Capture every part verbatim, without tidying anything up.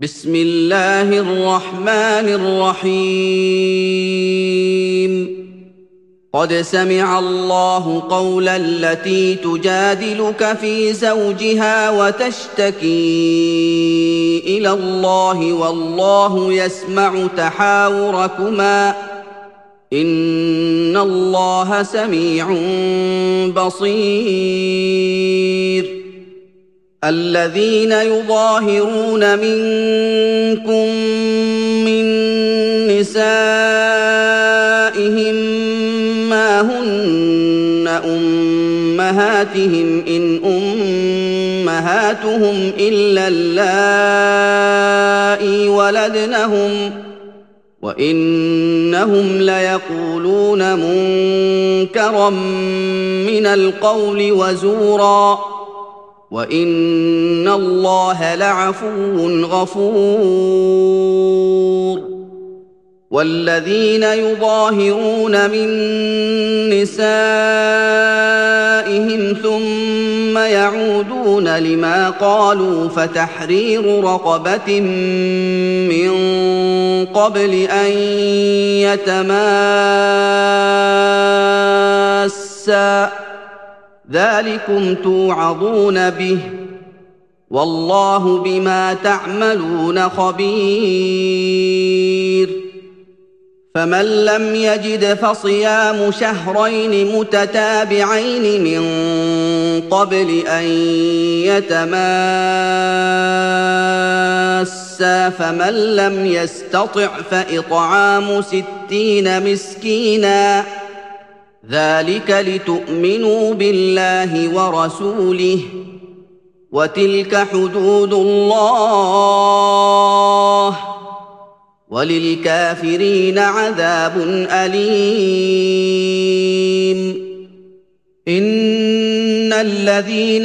بسم الله الرحمن الرحيم قد سمع الله قول التي تجادلك في زوجها وتشتكي إلى الله والله يسمع تحاوركما إن الله سميع بصير الذين يظاهرون منكم من نسائهم ما هن أمهاتهم إن أمهاتهم إلا اللائي ولدنهم وإنهم ليقولون منكرا من القول وزورا وإن الله لعفو غفور والذين يظاهرون من نسائهم ثم يعودون لما قالوا فتحرير رقبة من قبل أن يتماسا ذلكم توعظون به والله بما تعملون خبير فمن لم يجد فصيام شهرين متتابعين من قبل أن يتماسا فمن لم يستطع فإطعام ستين مسكينا ذلك لتؤمنوا بالله ورسوله وتلك حدود الله وللكافرين عذاب أليم إن الذين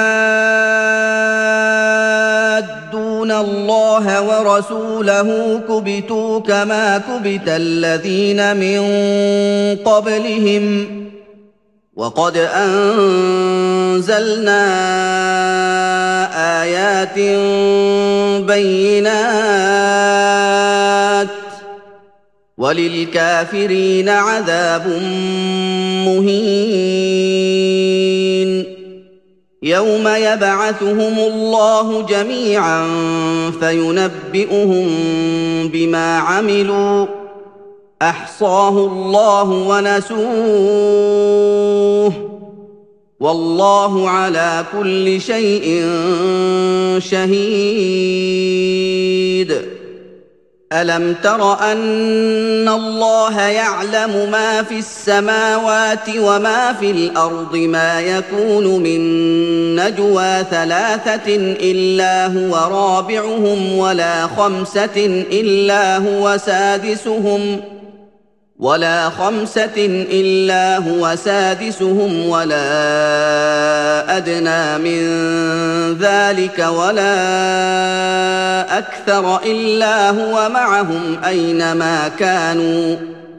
يحادون الله ورسوله كبتوا كما كبت الذين من قبلهم وقد أنزلنا آيات بينات وللكافرين عذاب مهين يوم يبعثهم الله جميعا فينبئهم بما عملوا أحصاه الله ونسوه والله على كل شيء شهيد ألم تر أن الله يعلم ما في السماوات وما في الأرض ما يكون من نجوى ثلاثة إلا هو رابعهم ولا خمسة إلا هو سادسهم ولا خمسة إلا هو سادسهم ولا أدنى من ذلك ولا أكثر إلا هو معهم أينما كانوا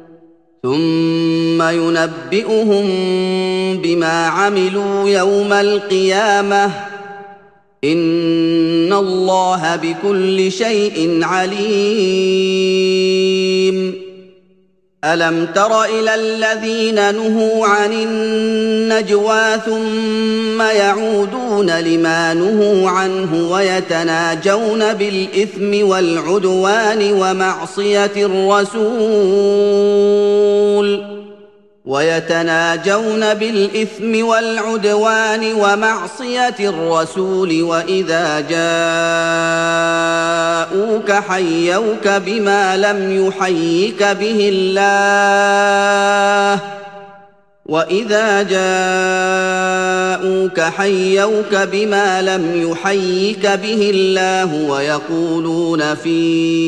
ثم ينبئهم بما عملوا يوم القيامة إن الله بكل شيء عليم ألم تر إلى الذين نهوا عن النجوى ثم يعودون لما نهوا عنه ويتناجون بالإثم والعدوان ومعصية الرسول ويتناجون بالإثم والعدوان ومعصية الرسول وإذا جاءوك حيوك بما لم يحيك به الله وإذا جاءوك حيوك بما لم يحيك به الله ويقولون في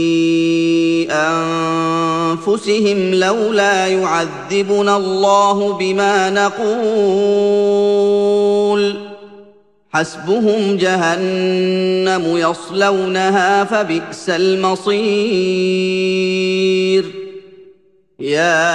أنفسهم لولا يعذبنا الله بما نقول حسبهم جهنم يصلونها فبئس المصير يا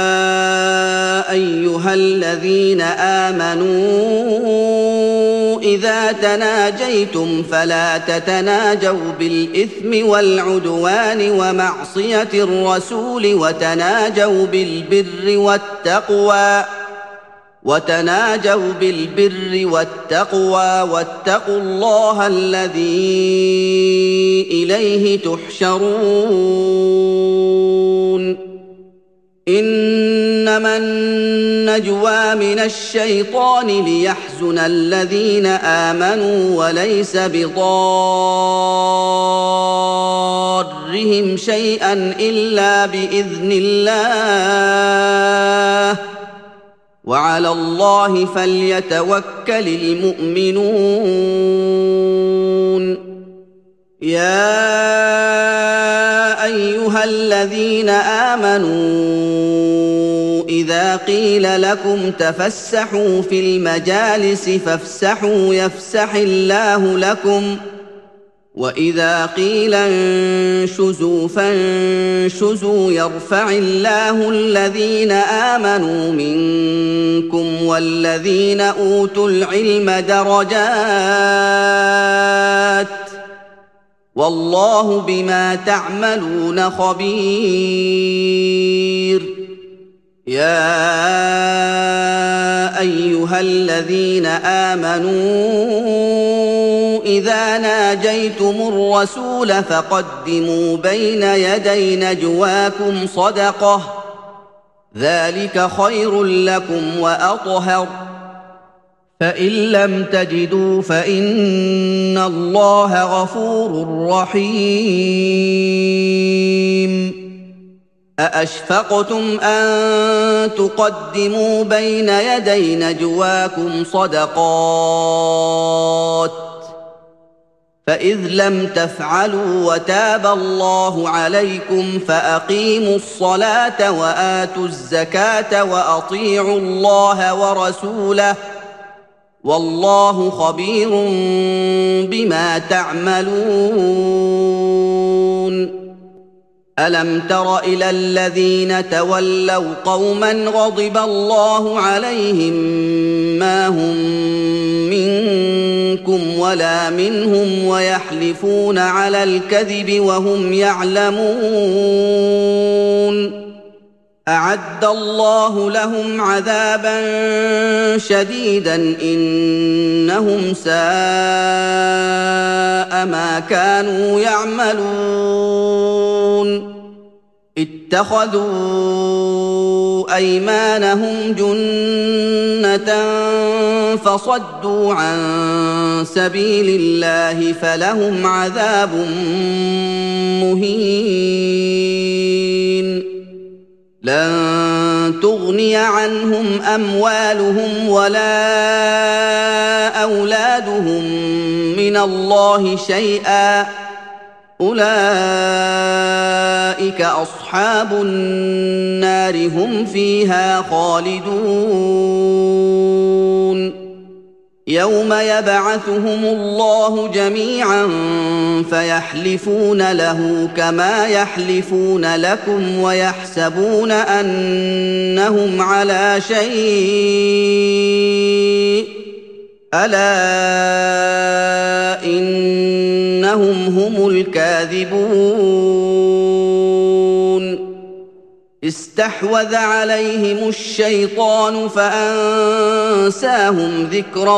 أيها الذين آمنوا إذا تناجيتم فلا تتناجوا بالإثم والعدوان ومعصية الرسول وتناجوا بالبر والتقوى وتناجوا بالبر والتقوى واتقوا الله الذي إليه تحشرون إنما النجوى من الشيطان ليحزن الذين آمنوا وليس بضارهم شيئا إلا بإذن الله وعلى الله فليتوكل المؤمنون يا أيها الذين آمنوا إذا قيل لكم تفسحوا في المجالس فافسحوا يفسح الله لكم وإذا قيل انشزوا فانشزوا يرفع الله الذين آمنوا منكم والذين أوتوا العلم درجات والله بما تعملون خبير يا أيها الذين آمنوا إذا ناجيتم الرسول فقدموا بين يدي نجواكم صدقة ذلك خير لكم وأطهر فإن لم تجدوا فإن الله غفور رحيم أأشفقتم أن تقدموا بين يدي نجواكم صدقات فإذ لم تفعلوا وتاب الله عليكم فأقيموا الصلاة وآتوا الزكاة وأطيعوا الله ورسوله والله خبير بما تعملون ألم تر إلى الذين تولوا قوما غضب الله عليهم ما هم منكم ولا منهم ويحلفون على الكذب وهم يعلمون أعد الله لهم عذابا شديدا إنهم ساء ما كانوا يعملون اتخذوا أيمانهم جنة فصدوا عن سبيل الله فلهم عذاب مهين لن تغني عنهم أموالهم ولا أولادهم من الله شيئا أولئك أصحاب النار هم فيها خالدون يوم يبعثهم الله جميعا فيحلفون له كما يحلفون لكم ويحسبون أنهم على شيء ألا إنهم هم الكاذبون استحوذ عليهم الشيطان فأنساهم ذكر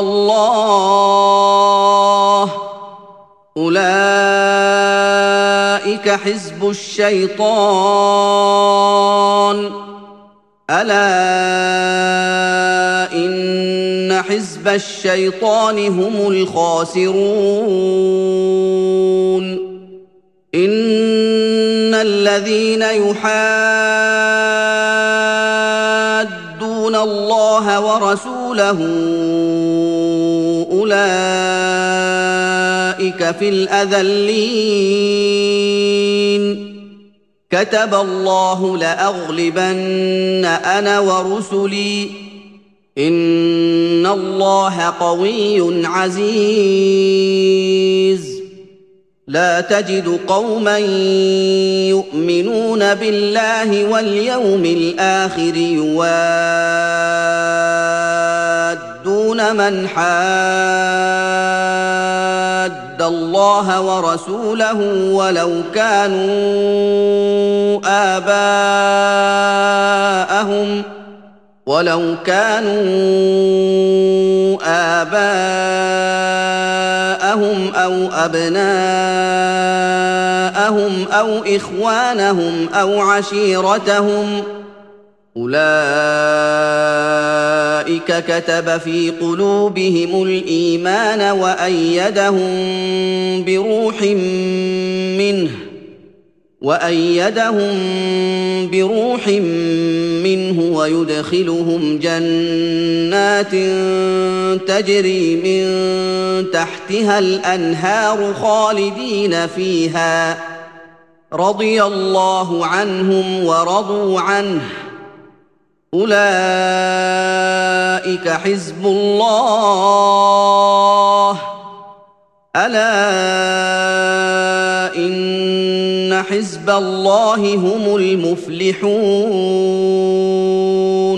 الله أولئك حزب الشيطان ألا إن حزب الشيطان هم الخاسرون إن الذين يحادون الله ورسوله أولئك في الأذلين كتب الله لأغلبن أنا ورسلي إن الله قوي عزيز لا تجد قوما يؤمنون بالله واليوم الآخر يوادون يُجَادِلُونَ مَنْ حَادَّ اللَّهَ وَرَسُولَهُ وَلَوْ كَانُوا آبَاءَهُمْ ولو كانوا آباءهم أو أبناءهم أو إخوانهم أو عشيرتهم أولئك كتب في قلوبهم الإيمان وأيدهم بروح منه وأيدهم بروح منه ويدخلهم جنات تجري من تحتها الأنهار خالدين فيها رضي الله عنهم ورضوا عنه أولئك حزب الله ألا إن حزب الله هم المفلحون